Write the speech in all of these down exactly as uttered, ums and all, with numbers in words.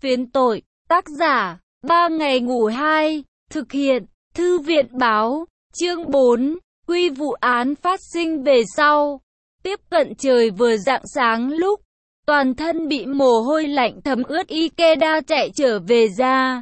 Phiến tội, tác giả, ba ngày ngủ hai, thực hiện, thư viện báo, chương bốn, quy vụ án phát sinh về sau. Tiếp cận trời vừa rạng sáng lúc, toàn thân bị mồ hôi lạnh thấm ướt Ikeda chạy trở về ra.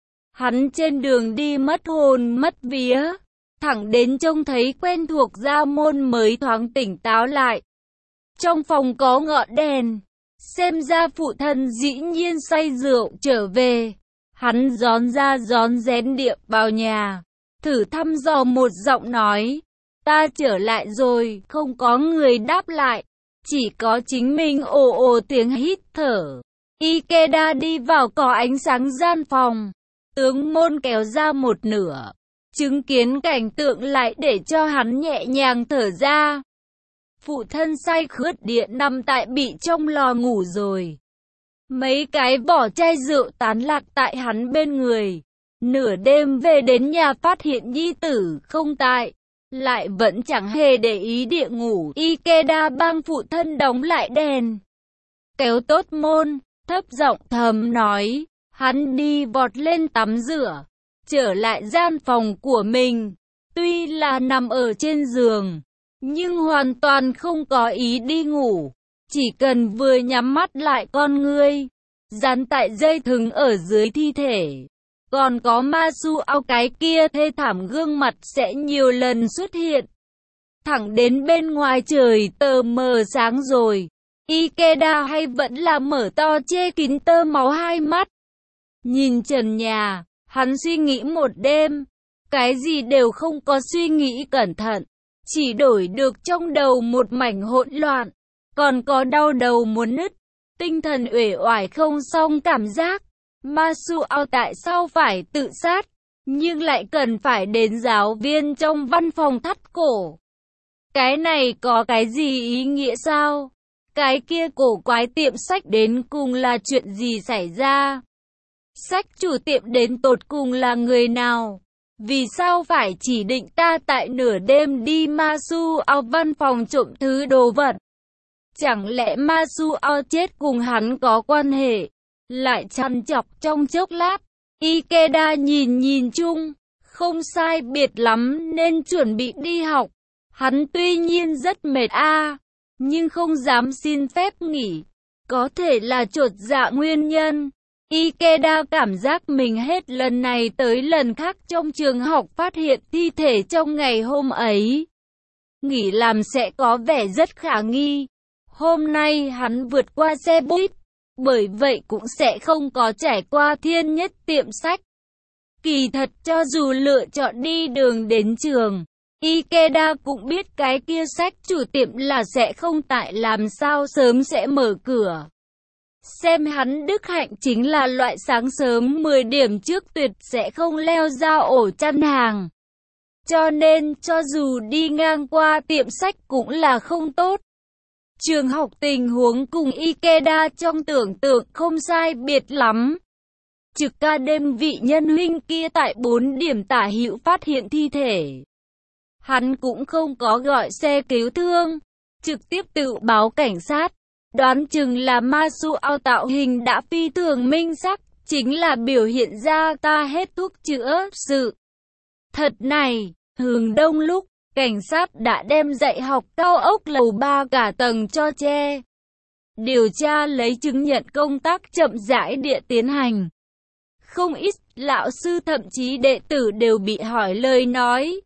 Hắn trên đường đi mất hồn mất vía, thẳng đến trông thấy quen thuộc gia môn mới thoáng tỉnh táo lại. Trong phòng có ngọn đèn, xem ra phụ thân dĩ nhiên say rượu trở về. Hắn rón ra rón rén điệu vào nhà, thử thăm dò một giọng nói, ta trở lại rồi. Không có người đáp lại, chỉ có chính mình ồ ồ tiếng hít thở. Ikeda đi vào có ánh sáng gian phòng, tướng môn kéo ra một nửa, chứng kiến cảnh tượng lại để cho hắn nhẹ nhàng thở ra. Phụ thân say khướt điện nằm tại bị trong lò ngủ rồi. Mấy cái vỏ chai rượu tán lạc tại hắn bên người. Nửa đêm về đến nhà phát hiện nhi tử không tại, lại vẫn chẳng hề để ý địa ngủ. Ikeda bang phụ thân đóng lại đèn, kéo tốt môn, thấp giọng thầm nói. Hắn đi vọt lên tắm rửa, trở lại gian phòng của mình. Tuy là nằm ở trên giường, nhưng hoàn toàn không có ý đi ngủ. Chỉ cần vừa nhắm mắt lại con ngươi, dán tại dây thừng ở dưới thi thể. Còn có Masuo cái kia thê thảm gương mặt sẽ nhiều lần xuất hiện. Thẳng đến bên ngoài trời tờ mờ sáng rồi, Ikeda hay vẫn là mở to che kín tơ máu hai mắt. Nhìn trần nhà, hắn suy nghĩ một đêm, cái gì đều không có suy nghĩ cẩn thận, chỉ đổi được trong đầu một mảnh hỗn loạn, còn có đau đầu muốn nứt, tinh thần uể oải không xong cảm giác. Masuo tại sao phải tự sát, nhưng lại cần phải đến giáo viên trong văn phòng thắt cổ? Cái này có cái gì ý nghĩa sao? Cái kia cổ quái tiệm sách đến cùng là chuyện gì xảy ra? Sách chủ tiệm đến tột cùng là người nào? Vì sao phải chỉ định ta tại nửa đêm đi Masuo văn phòng trộm thứ đồ vật? Chẳng lẽ Masuo chết cùng hắn có quan hệ? Lại trằn trọc trong chốc lát, Ikeda nhìn nhìn chung, không sai biệt lắm nên chuẩn bị đi học. Hắn tuy nhiên rất mệt a, nhưng không dám xin phép nghỉ. Có thể là chột dạ nguyên nhân. Ikeda cảm giác mình hết lần này tới lần khác trong trường học phát hiện thi thể trong ngày hôm ấy. Nghỉ làm sẽ có vẻ rất khả nghi. Hôm nay hắn vượt qua xe buýt, bởi vậy cũng sẽ không có trải qua thiên nhất tiệm sách. Kỳ thật cho dù lựa chọn đi đường đến trường, Ikeda cũng biết cái kia sách chủ tiệm là sẽ không tại, làm sao sớm sẽ mở cửa. Xem hắn đức hạnh chính là loại sáng sớm mười điểm trước tuyệt sẽ không leo ra ổ chăn hàng. Cho nên cho dù đi ngang qua tiệm sách cũng là không tốt. Trường học tình huống cùng Ikeda trong tưởng tượng không sai biệt lắm. Trực ca đêm vị nhân huynh kia tại bốn điểm tả hữu phát hiện thi thể. Hắn cũng không có gọi xe cứu thương, trực tiếp tự báo cảnh sát. Đoán chừng là Masuo tạo hình đã phi thường minh sắc, chính là biểu hiện ra ta hết thuốc chữa sự. Thật này, hướng đông lúc, cảnh sát đã đem dạy học cao ốc lầu ba cả tầng cho che. Điều tra lấy chứng nhận công tác chậm rãi địa tiến hành. Không ít lão sư thậm chí đệ tử đều bị hỏi lời nói.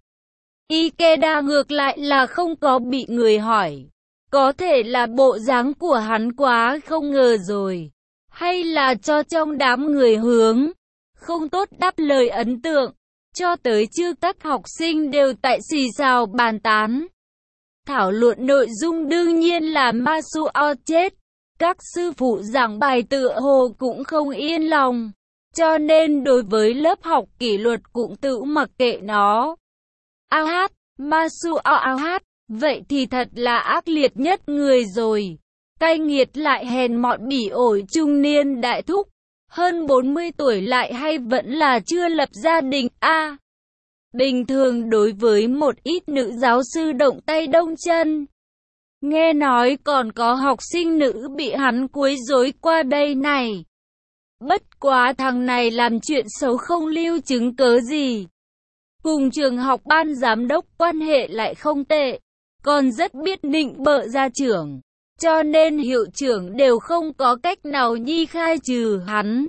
Ikeda ngược lại là không có bị người hỏi. Có thể là bộ dáng của hắn quá không ngờ rồi, hay là cho trong đám người hướng không tốt đáp lời ấn tượng. Cho tới chưa các học sinh đều tại xì xào bàn tán. Thảo luận nội dung đương nhiên là Masuo chết. Các sư phụ giảng bài tựa hồ cũng không yên lòng, cho nên đối với lớp học kỷ luật cũng tự mặc kệ nó. Ao hát, Masuo ao hát, vậy thì thật là ác liệt nhất người rồi. Cay nghiệt lại hèn mọn bỉ ổi trung niên đại thúc. Hơn bốn mươi tuổi lại hay vẫn là chưa lập gia đình a. À, bình thường đối với một ít nữ giáo sư động tay đông chân. Nghe nói còn có học sinh nữ bị hắn quấy rối qua đây này. Bất quá thằng này làm chuyện xấu không lưu chứng cớ gì. Cùng trường học ban giám đốc quan hệ lại không tệ, còn rất biết nịnh bợ gia trưởng. Cho nên hiệu trưởng đều không có cách nào nhi khai trừ hắn.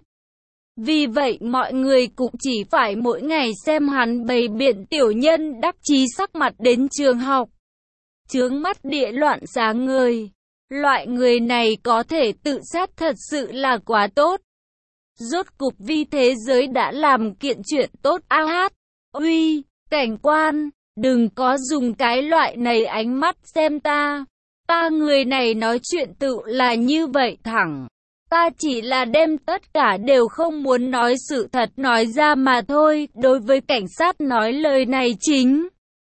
Vì vậy mọi người cũng chỉ phải mỗi ngày xem hắn bày biện tiểu nhân đắc chí sắc mặt đến trường học. Chướng mắt địa loạn sáng ngời. Loại người này có thể tự sát thật sự là quá tốt. Rốt cục vi thế giới đã làm kiện chuyện tốt. A hát, uy, cảnh quan, đừng có dùng cái loại này ánh mắt xem ta. Ta người này nói chuyện tự là như vậy thẳng. Ta chỉ là đem tất cả đều không muốn nói sự thật nói ra mà thôi. Đối với cảnh sát nói lời này chính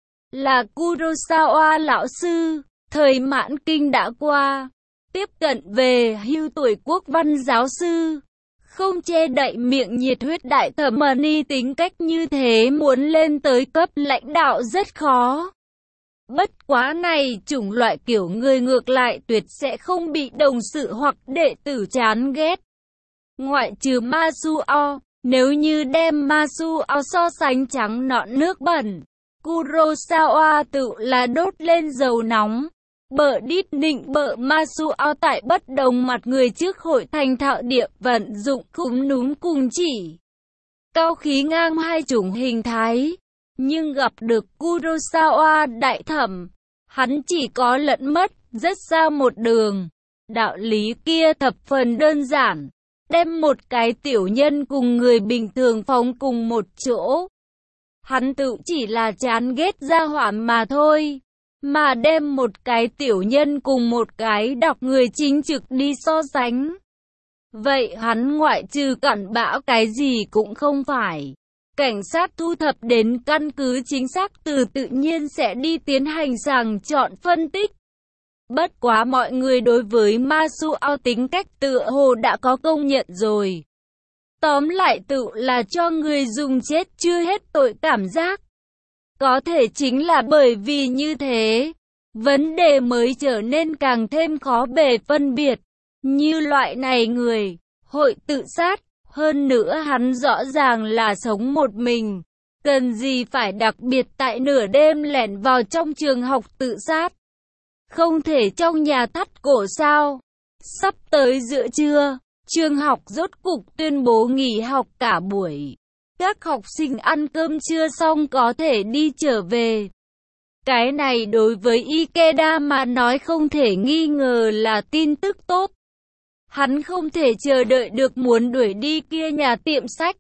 là Kurosawa lão sư. Thời mãn kinh đã qua, tiếp cận về hưu tuổi quốc văn giáo sư. Không che đậy miệng nhiệt huyết đại thẩm ni tính cách như thế muốn lên tới cấp lãnh đạo rất khó. Bất quá này chủng loại kiểu người ngược lại tuyệt sẽ không bị đồng sự hoặc đệ tử chán ghét. Ngoại trừ Masuo, nếu như đem Masuo so sánh trắng nõn nước bẩn, Kurosawa tự là đốt lên dầu nóng. Bợ đít nịnh bợ Masuo tại bất đồng mặt người trước hội thành thạo địa vận dụng cúm núm cùng chỉ. Cao khí ngang hai chủng hình thái. Nhưng gặp được Kurosawa đại thẩm, hắn chỉ có lẫn mất, rất xa một đường. Đạo lý kia thập phần đơn giản, đem một cái tiểu nhân cùng người bình thường phóng cùng một chỗ. Hắn tự chỉ là chán ghét gia hỏa mà thôi, mà đem một cái tiểu nhân cùng một cái đọc người chính trực đi so sánh. Vậy hắn ngoại trừ cặn bã cái gì cũng không phải. Cảnh sát thu thập đến căn cứ chính xác từ tự nhiên sẽ đi tiến hành sàng chọn phân tích. Bất quá mọi người đối với Masuo tính cách tựa hồ đã có công nhận rồi. Tóm lại tự là cho người dùng chết chưa hết tội cảm giác. Có thể chính là bởi vì như thế, vấn đề mới trở nên càng thêm khó bề phân biệt. Như loại này người, hội tự sát. Hơn nữa hắn rõ ràng là sống một mình, cần gì phải đặc biệt tại nửa đêm lẻn vào trong trường học tự sát. Không thể trong nhà thắt cổ sao? Sắp tới giữa trưa, trường học rốt cục tuyên bố nghỉ học cả buổi. Các học sinh ăn cơm trưa xong có thể đi trở về. Cái này đối với Ikeda mà nói không thể nghi ngờ là tin tức tốt. Hắn không thể chờ đợi được muốn đuổi đi kia nhà tiệm sách.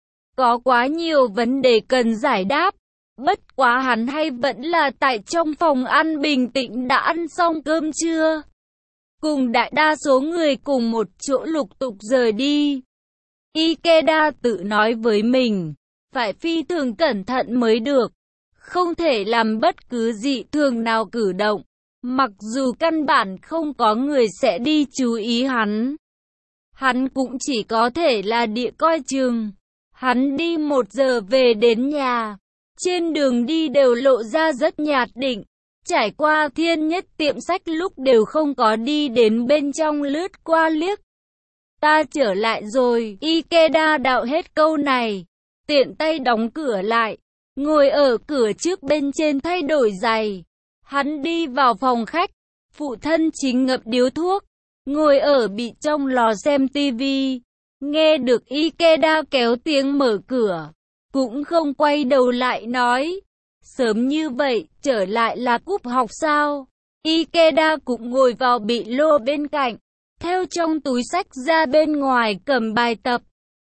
Có quá nhiều vấn đề cần giải đáp. Bất quá hắn hay vẫn là tại trong phòng ăn bình tĩnh đã ăn xong cơm trưa. Cùng đại đa số người cùng một chỗ lục tục rời đi. Ikeda tự nói với mình, phải phi thường cẩn thận mới được. Không thể làm bất cứ dị thường nào cử động. Mặc dù căn bản không có người sẽ đi chú ý hắn. Hắn cũng chỉ có thể là địa coi chừng. Hắn đi một giờ về đến nhà. Trên đường đi đều lộ ra rất nhạt định. Trải qua thiên nhất tiệm sách lúc đều không có đi đến bên trong lướt qua liếc. Ta trở lại rồi. Ikeda đạo hết câu này. Tiện tay đóng cửa lại. Ngồi ở cửa trước bên trên thay đổi giày. Hắn đi vào phòng khách, phụ thân chính ngậm điếu thuốc, ngồi ở bị trong lò xem tivi, nghe được Ikeda kéo tiếng mở cửa, cũng không quay đầu lại nói, sớm như vậy, trở lại là cúp học sao? Ikeda cũng ngồi vào bị lô bên cạnh, theo trong túi sách ra bên ngoài cầm bài tập.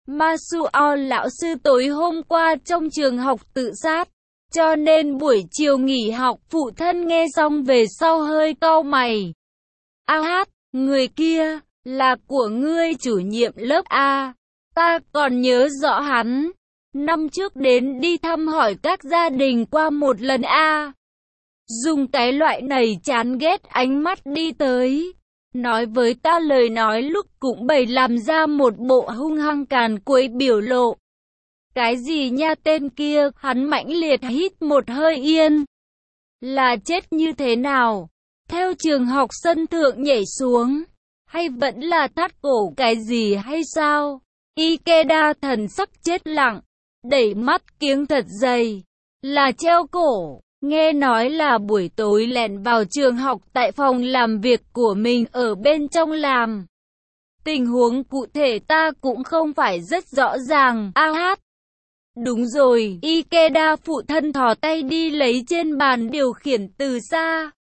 Masuo lão sư tối hôm qua trong trường học tự sát. Cho nên buổi chiều nghỉ học phụ thân nghe xong về sau hơi cau mày. A hát, người kia, là của ngươi chủ nhiệm lớp A. Ta còn nhớ rõ hắn. Năm trước đến đi thăm hỏi các gia đình qua một lần A. Dùng cái loại này chán ghét ánh mắt đi tới. Nói với ta lời nói lúc cũng bày làm ra một bộ hung hăng càn quấy biểu lộ. Cái gì nha tên kia, hắn mãnh liệt hít một hơi yên. Là chết như thế nào? Theo trường học sân thượng nhảy xuống? Hay vẫn là thắt cổ cái gì hay sao? Ikeda thần sắc chết lặng, đẩy mắt kiếng thật dày, là treo cổ. Nghe nói là buổi tối lẻn vào trường học tại phòng làm việc của mình ở bên trong làm. Tình huống cụ thể ta cũng không phải rất rõ ràng. A hát. Đúng rồi, Ikeda phụ thân thò tay đi lấy trên bàn điều khiển từ xa.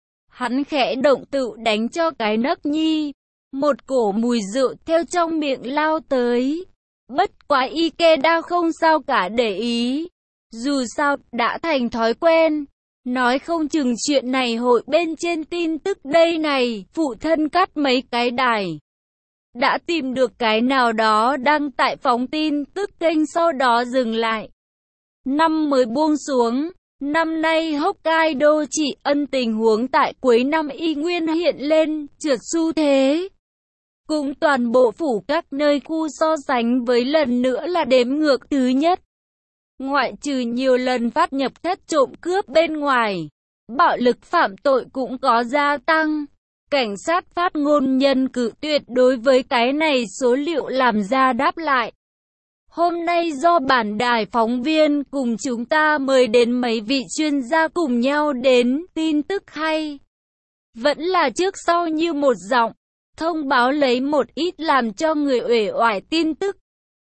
Hắn khẽ động tự đánh cho cái nấc nhi. Một cổ mùi rượu theo trong miệng lao tới. Bất quá Ikeda không sao cả để ý. Dù sao, đã thành thói quen. Nói không chừng chuyện này hội bên trên tin tức đây này, phụ thân cắt mấy cái đài. Đã tìm được cái nào đó đăng tại phóng tin tức kênh sau đó dừng lại. Năm mới buông xuống, năm nay Hokkaido chỉ ân tình huống tại cuối năm y nguyên hiện lên, trượt xu thế. Cũng toàn bộ phủ các nơi khu so sánh với lần nữa là đếm ngược thứ nhất. Ngoại trừ nhiều lần phát nhập thất trộm cướp bên ngoài, bạo lực phạm tội cũng có gia tăng. Cảnh sát phát ngôn nhân cự tuyệt đối với cái này số liệu làm ra đáp lại. Hôm nay do bản đài phóng viên cùng chúng ta mời đến mấy vị chuyên gia cùng nhau đến tin tức hay. Vẫn là trước sau như một giọng, thông báo lấy một ít làm cho người uể oải tin tức.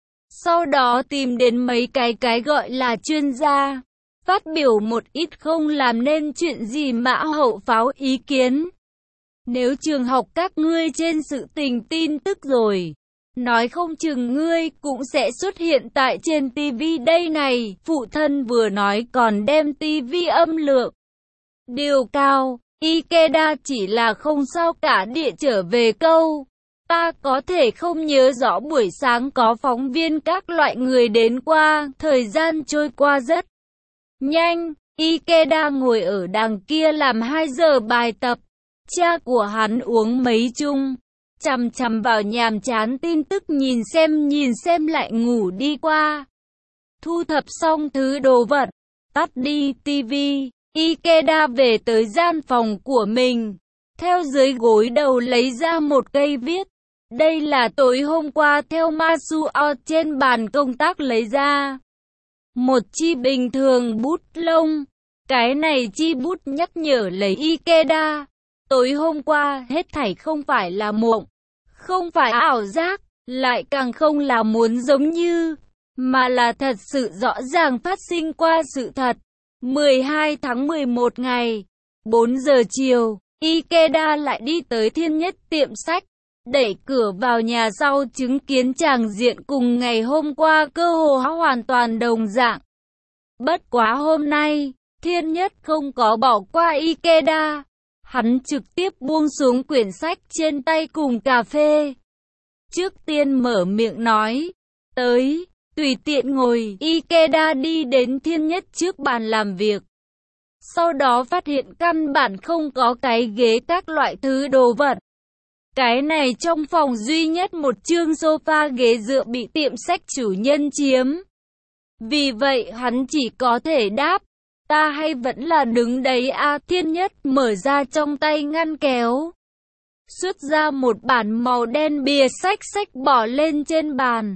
Sau đó tìm đến mấy cái cái gọi là chuyên gia, phát biểu một ít không làm nên chuyện gì mã hậu pháo ý kiến. Nếu trường học các ngươi trên sự tình tin tức rồi, nói không chừng ngươi cũng sẽ xuất hiện tại trên tivi đây này. Phụ thân vừa nói còn đem tivi âm lượng điều cao. Ikeda chỉ là không sao cả địa trở về câu. Ta có thể không nhớ rõ buổi sáng có phóng viên các loại người đến qua, thời gian trôi qua rất nhanh. Ikeda ngồi ở đằng kia làm hai giờ bài tập. Cha của hắn uống mấy chung, chằm chằm vào nhàm chán tin tức nhìn xem nhìn xem lại ngủ đi qua. Thu thập xong thứ đồ vật, tắt đi tivi, Ikeda về tới gian phòng của mình. Theo dưới gối đầu lấy ra một cây viết. Đây là tối hôm qua theo Masuo trên bàn công tác lấy ra. Một chi bình thường bút lông. Cái này chi bút nhắc nhở lấy Ikeda. Tối hôm qua hết thảy không phải là mộng, không phải ảo giác, lại càng không là muốn giống như, mà là thật sự rõ ràng phát sinh qua sự thật. mười hai tháng mười một ngày, bốn giờ chiều, Ikeda lại đi tới Thiên Nhất tiệm sách, đẩy cửa vào nhà sau chứng kiến tràng diện cùng ngày hôm qua cơ hồ hoàn toàn đồng dạng. Bất quá hôm nay, Thiên Nhất không có bỏ qua Ikeda. Hắn trực tiếp buông xuống quyển sách trên tay cùng cà phê. Trước tiên mở miệng nói, tới, tùy tiện ngồi. Ikeda đi đến Thiên Nhất trước bàn làm việc. Sau đó phát hiện căn bản không có cái ghế các loại thứ đồ vật. Cái này trong phòng duy nhất một chương sofa ghế dựa bị tiệm sách chủ nhân chiếm. Vì vậy hắn chỉ có thể đáp. Ta hay vẫn là đứng đấy a. À, Thiên Nhất mở ra trong tay ngăn kéo. Xuất ra một bản màu đen bìa sách sách bỏ lên trên bàn.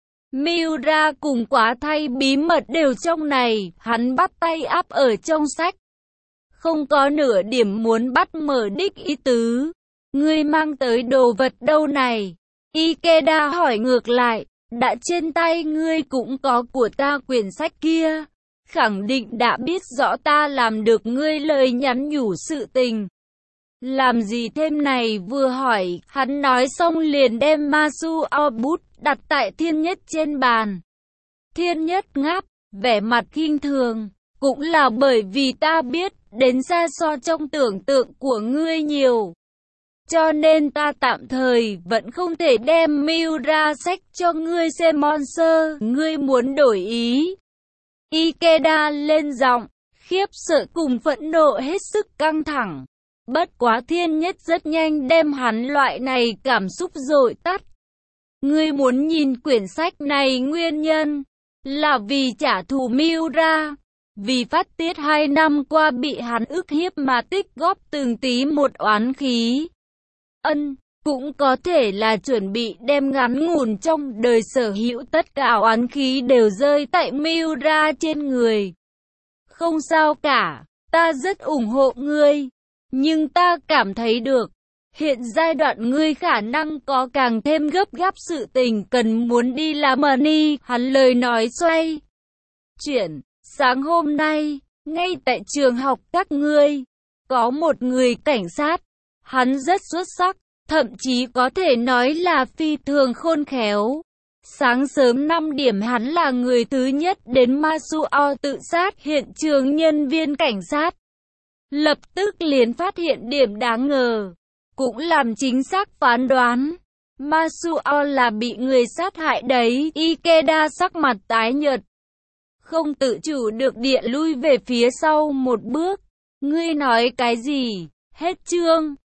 Miura cùng quá thay bí mật đều trong này, hắn bắt tay áp ở trong sách. Không có nửa điểm muốn bắt mở đích ý tứ. Ngươi mang tới đồ vật đâu này? Ikeda hỏi ngược lại, đã trên tay ngươi cũng có của ta quyển sách kia. Khẳng định đã biết rõ ta làm được ngươi lời nhắn nhủ sự tình. Làm gì thêm này vừa hỏi, hắn nói xong liền đem Masuo bút đặt tại Thiên Nhất trên bàn. Thiên Nhất ngáp, vẻ mặt khinh thường, cũng là bởi vì ta biết, đến xa so trong tưởng tượng của ngươi nhiều. Cho nên ta tạm thời vẫn không thể đem Miura sách cho ngươi xem monster, ngươi muốn đổi ý. Ikeda lên giọng, khiếp sợ cùng phẫn nộ hết sức căng thẳng. Bất quá Thiên Nhất rất nhanh đem hắn loại này cảm xúc dội tắt. Ngươi muốn nhìn quyển sách này nguyên nhân là vì trả thù Miura, vì phát tiết hai năm qua bị hắn ức hiếp mà tích góp từng tí một oán khí. Ân, Cũng có thể là chuẩn bị đem ngắn ngủn trong đời sở hữu tất cả oán khí đều rơi tại Miura trên người. Không sao cả, ta rất ủng hộ ngươi. Nhưng ta cảm thấy được, hiện giai đoạn ngươi khả năng có càng thêm gấp gáp sự tình cần muốn đi làm money. Hắn lời nói xoay chuyển, sáng hôm nay, ngay tại trường học các ngươi, có một người cảnh sát, hắn rất xuất sắc, thậm chí có thể nói là phi thường khôn khéo. Sáng sớm năm điểm hắn là người thứ nhất đến Masuo tự sát hiện trường. Nhân viên cảnh sát lập tức liền phát hiện điểm đáng ngờ, cũng làm chính xác phán đoán. Masuo là bị người sát hại đấy. Ikeda sắc mặt tái nhợt, không tự chủ được địa lui về phía sau một bước. Ngươi nói cái gì? Hết chương.